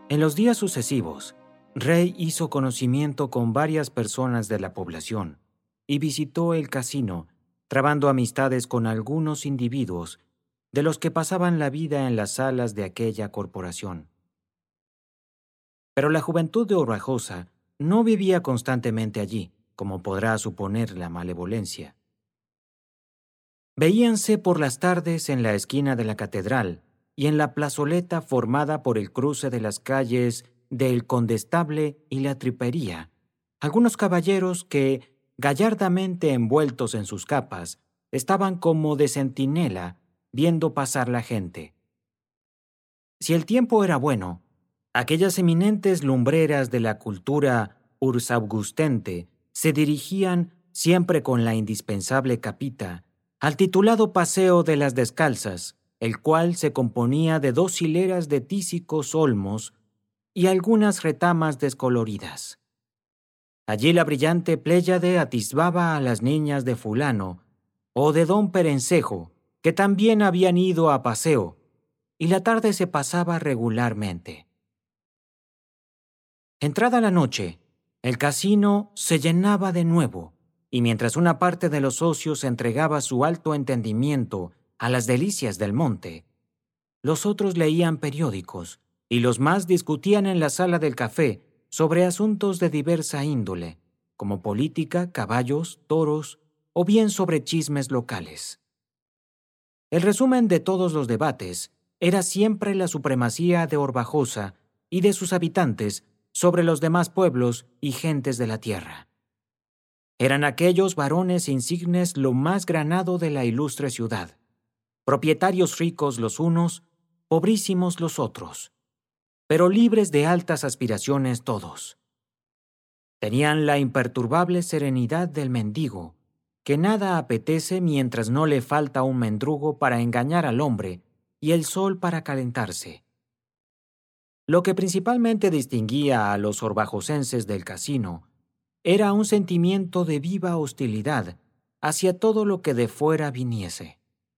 En los días sucesivos, Rey hizo conocimiento con varias personas de la población y visitó el casino, trabando amistades con algunos individuos de los que pasaban la vida en las salas de aquella corporación. Pero la juventud de Orbajosa no vivía constantemente allí, como podrá suponer la malevolencia. Veíanse por las tardes en la esquina de la catedral y en la plazoleta formada por el cruce de las calles del Condestable y la Tripería, algunos caballeros que, gallardamente envueltos en sus capas, estaban como de centinela viendo pasar la gente. Si el tiempo era bueno, aquellas eminentes lumbreras de la cultura ursaugustense se dirigían, siempre con la indispensable capita, al titulado Paseo de las Descalzas, el cual se componía de 2 hileras de tísicos olmos y algunas retamas descoloridas. Allí la brillante pléyade atisbaba a las niñas de fulano o de don Perencejo, que también habían ido a paseo, y la tarde se pasaba regularmente. Entrada la noche, el casino se llenaba de nuevo, y mientras una parte de los socios entregaba su alto entendimiento a las delicias del monte, los otros leían periódicos, y los más discutían en la sala del café sobre asuntos de diversa índole, como política, caballos, toros, o bien sobre chismes locales. El resumen de todos los debates era siempre la supremacía de Orbajosa y de sus habitantes sobre los demás pueblos y gentes de la tierra. Eran aquellos varones insignes lo más granado de la ilustre ciudad, propietarios ricos los unos, pobrísimos los otros, pero libres de altas aspiraciones todos. Tenían la imperturbable serenidad del mendigo, que nada apetece mientras no le falta un mendrugo para engañar al hombre y el sol para calentarse. Lo que principalmente distinguía a los orbajosenses del casino era un sentimiento de viva hostilidad hacia todo lo que de fuera viniese.